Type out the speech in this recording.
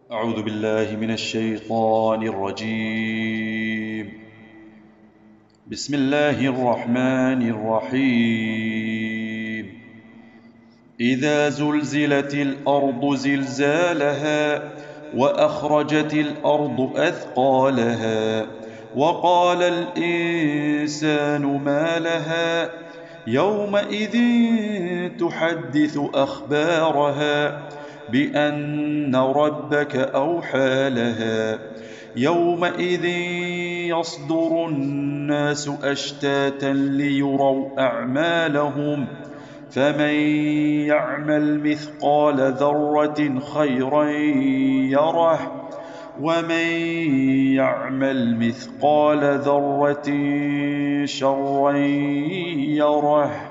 أعوذ بالله من الشيطان الرجيم. بسم الله الرحمن الرحيم. إذا زلزلت الأرض زلزالها وأخرجت الأرض أثقالها وقال الإنسان ما لها يومئذ تحدث أخبارها بأن ربك أوحى لها يومئذ يصدر الناس أشتاتا ليروا أعمالهم فمن يعمل مثقال ذرة خيرا يره ومن يعمل مثقال ذرة شرا يره.